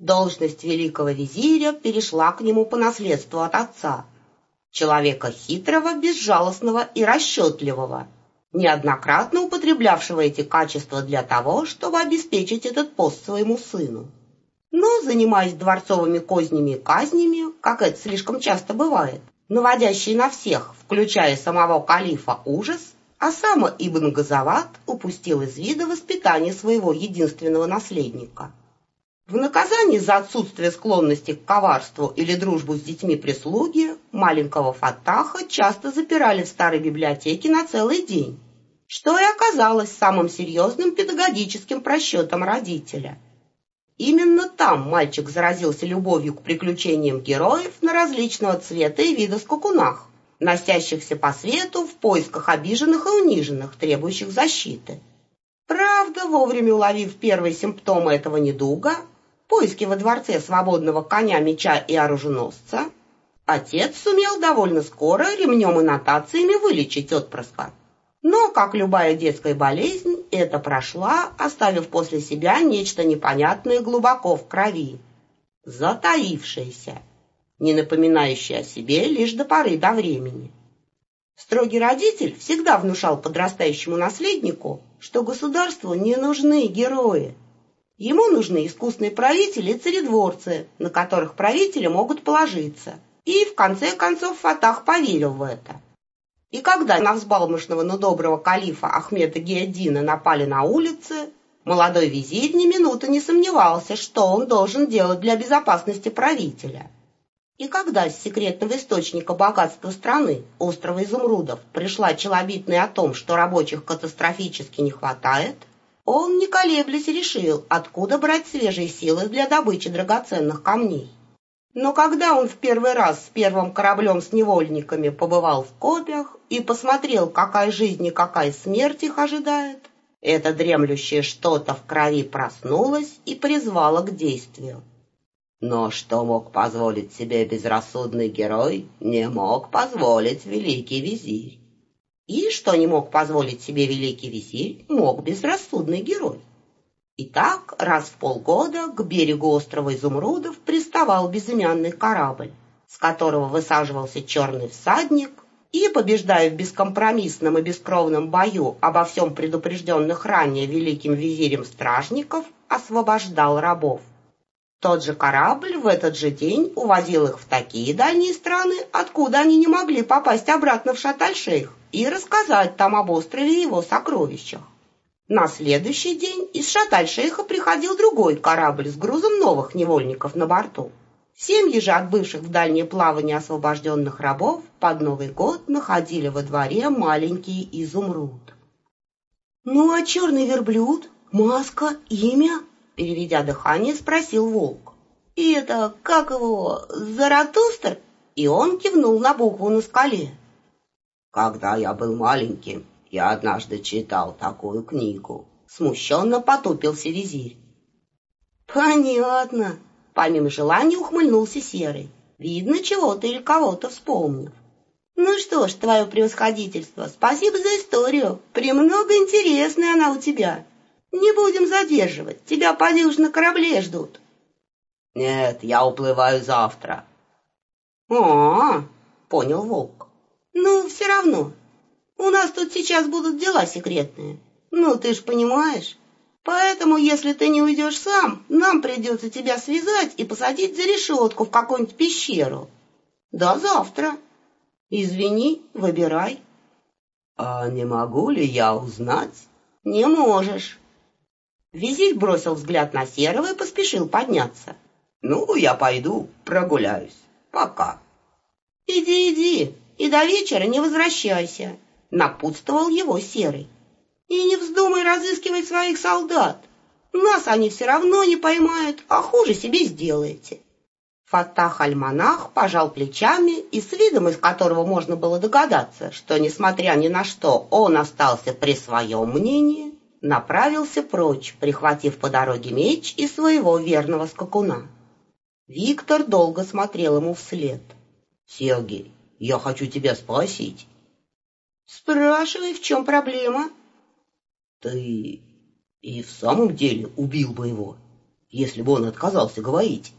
Должность великого визиря перешла к нему по наследству от отца, человека хитрого, безжалостного и расчетливого, неоднократно употреблявшего эти качества для того, чтобы обеспечить этот пост своему сыну. Но, занимаясь дворцовыми кознями и казнями, как это слишком часто бывает, наводящий на всех, включая самого калифа, ужас, Осама ибн Газават упустил из вида воспитание своего единственного наследника. В наказание за отсутствие склонности к коварству или дружбу с детьми прислуги маленького Фаттаха часто запирали в старой библиотеке на целый день, что и оказалось самым серьезным педагогическим просчетом родителя. Именно там мальчик заразился любовью к приключениям героев на различного цвета и вида скакунах, носящихся по свету в поисках обиженных и униженных, требующих защиты. Правда, вовремя уловив первые симптомы этого недуга, поиски во дворце свободного коня, меча и оруженосца, отец сумел довольно скоро ремнем и нотациями вылечить отпрыска. Но, как любая детская болезнь, это прошла, оставив после себя нечто непонятное глубоко в крови, затаившееся, не напоминающее о себе лишь до поры до времени. Строгий родитель всегда внушал подрастающему наследнику, что государству не нужны герои. Ему нужны искусные правители и царедворцы, на которых правители могут положиться. И, в конце концов, Фаттах поверил в это. И когда на взбалмошного, но доброго калифа Ахмеда Гияддина напали на улице, молодой визирь ни минуты не сомневался, что он должен делать для безопасности правителя. И когда с секретного источника богатства страны, острова Изумрудов, пришла челобитная о том, что рабочих катастрофически не хватает, он, не колеблясь, решил, откуда брать свежие силы для добычи драгоценных камней. Но когда он в первый раз с первым кораблем с невольниками побывал в копьях и посмотрел, какая жизнь и какая смерть их ожидает, это дремлющее что-то в крови проснулось и призвало к действию. Но что мог позволить себе безрассудный герой, не мог позволить великий визирь. И что не мог позволить себе великий визирь, мог безрассудный герой. Итак, раз в полгода к берегу острова Изумрудов приставал безымянный корабль, с которого высаживался черный всадник и, побеждая в бескомпромиссном и бескровном бою обо всем предупрежденных ранее великим визирем стражников, освобождал рабов. Тот же корабль в этот же день увозил их в такие дальние страны, откуда они не могли попасть обратно в Шарм-эль-Шейх и рассказать там об острове и его сокровищах. На следующий день из Шарм-эль-Шейха приходил другой корабль с грузом новых невольников на борту. Семьи же отбывших в дальнее плавание освобожденных рабов под Новый год находили во дворе маленький изумруд. «Ну а черный верблюд? Маска? Имя?» Переведя дыхание, спросил волк. «И это, как его, Заратустр?» И он кивнул на букву на скале. «Когда я был маленьким, я однажды читал такую книгу». Смущенно потупился визирь. «Понятно». Помимо желания ухмыльнулся Серый. «Видно, чего-то или кого-то вспомнил. Ну что ж, твое превосходительство, спасибо за историю. Премного интересная она у тебя. Не будем задерживать, тебя, поди, уж на корабле ждут». «Нет, я уплываю завтра». Понял волк. «Ну, все равно. У нас тут сейчас будут дела секретные. Ну, ты ж понимаешь. Поэтому, если ты не уйдешь сам, нам придется тебя связать и посадить за решетку в какую-нибудь пещеру. До завтра. Извини, выбирай». «А не могу ли я узнать?» «Не можешь». Визирь бросил взгляд на Серого и поспешил подняться. «Ну, я пойду прогуляюсь. Пока». «Иди, и до вечера не возвращайся», — напутствовал его Серый. «И не вздумай разыскивать своих солдат. Нас они все равно не поймают, а хуже себе сделаете». Фаттах аль-Манах пожал плечами и с видом, из которого можно было догадаться, что, несмотря ни на что, он остался при своем мнении, направился прочь, прихватив по дороге меч и своего верного скакуна. Виктор долго смотрел ему вслед. «Сергей, я хочу тебя спросить». «Спрашивай, в чем проблема?» «Ты и в самом деле убил бы его? если бы он отказался говорить.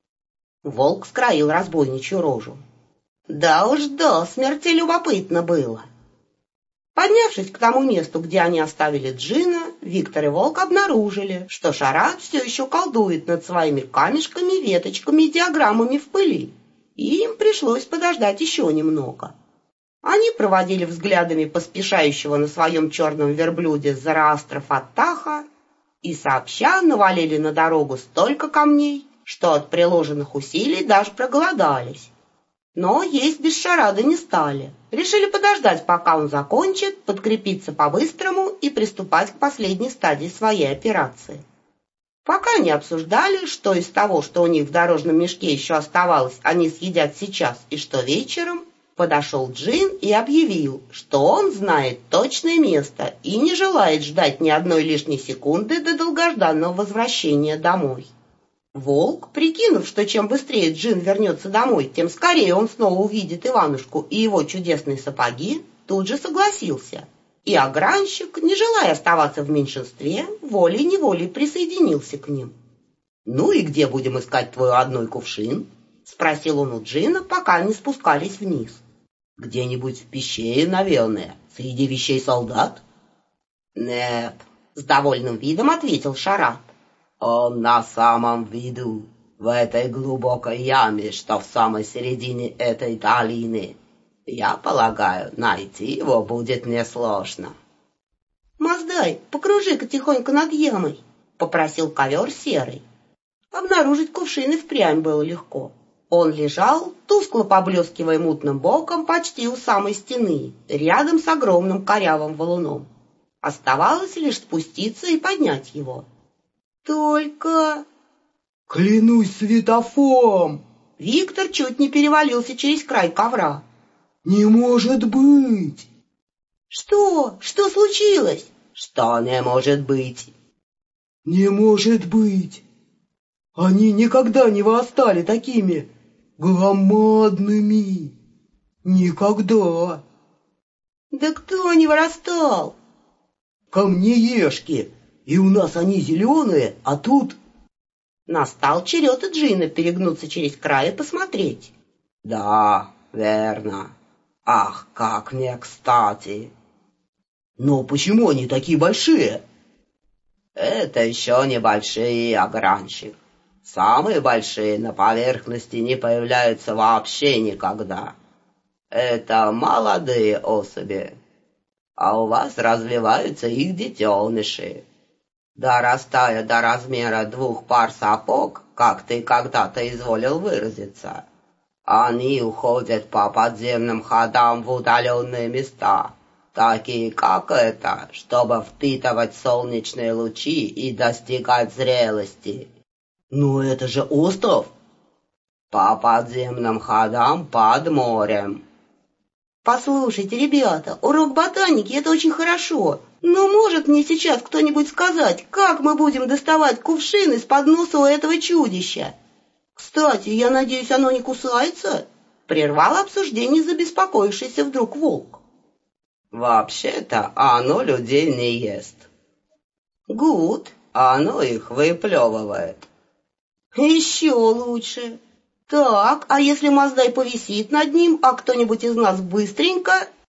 Волк скроил разбойничью рожу. Да уж до смерти любопытно было. Поднявшись к тому месту, где они оставили Джина, Виктор и Волк обнаружили, что Шарат все еще колдует над своими камешками, веточками и диаграммами в пыли, и им пришлось подождать еще немного. Они проводили взглядами поспешающего на своем черном верблюде Зараастра Фаттаха и сообща навалили на дорогу столько камней, что от приложенных усилий даже проголодались. Но есть без Шарада не стали. Решили подождать, пока он закончит, подкрепиться по-быстрому и приступать к последней стадии своей операции. Пока они обсуждали, что из того, что у них в дорожном мешке еще оставалось, они съедят сейчас и что вечером, подошел Джин и объявил, что он знает точное место и не желает ждать ни одной лишней секунды до долгожданного возвращения домой. Волк, прикинув, что чем быстрее Джин вернется домой, тем скорее он снова увидит Иванушку и его чудесные сапоги, тут же согласился. И огранщик, не желая оставаться в меньшинстве, волей-неволей присоединился к ним. «Ну и где будем искать твой родной кувшин?» — спросил он у Джина, пока они спускались вниз. «Где-нибудь в пещере, наверное, среди вещей солдат?» «Нет», — с довольным видом ответил Шарат. «Он на самом виду, в этой глубокой яме, что в самой середине этой долины. Я полагаю, найти его будет несложно». «Маздай, покружи-ка тихонько над ямой», — попросил ковер серый. Обнаружить кувшин и впрямь было легко. Он лежал, тускло поблескивая мутным боком, почти у самой стены, рядом с огромным корявым валуном. Оставалось лишь спуститься и поднять его. Только... «Клянусь светофором!» Виктор чуть не перевалился через край ковра. «Не может быть!» «Что? Что случилось?» «Что не может быть?» «Не может быть! Они никогда не вырастали такими громадными! Никогда!» «Да кто не вырастал?» «Камнеежки! И у нас они зеленые, а тут...» Настал черед и Джина перегнуться через край и посмотреть. «Да, верно. Ах, как мне кстати!» «Но почему они такие большие?» «Это еще небольшие, огранщик. Самые большие на поверхности не появляются вообще никогда. Это молодые особи, а у вас развиваются их детеныши. Дорастая до размера 2 пар сапог, как ты когда-то изволил выразиться, они уходят по подземным ходам в удаленные места, такие как это, чтобы впитывать солнечные лучи и достигать зрелости». «Но это же остров!» «По подземным ходам под морем». «Послушайте, ребята, урок ботаники — это очень хорошо, но может мне сейчас кто-нибудь сказать, как мы будем доставать кувшин из-под носа у этого чудища? Кстати, я надеюсь, оно не кусается?» — прервал обсуждение забеспокоившийся вдруг волк. «Вообще-то оно людей не ест». «Гуд». «Оно их выплевывает». «Еще лучше. Так, а если Маздай повисит над ним, а кто-нибудь из нас быстренько...»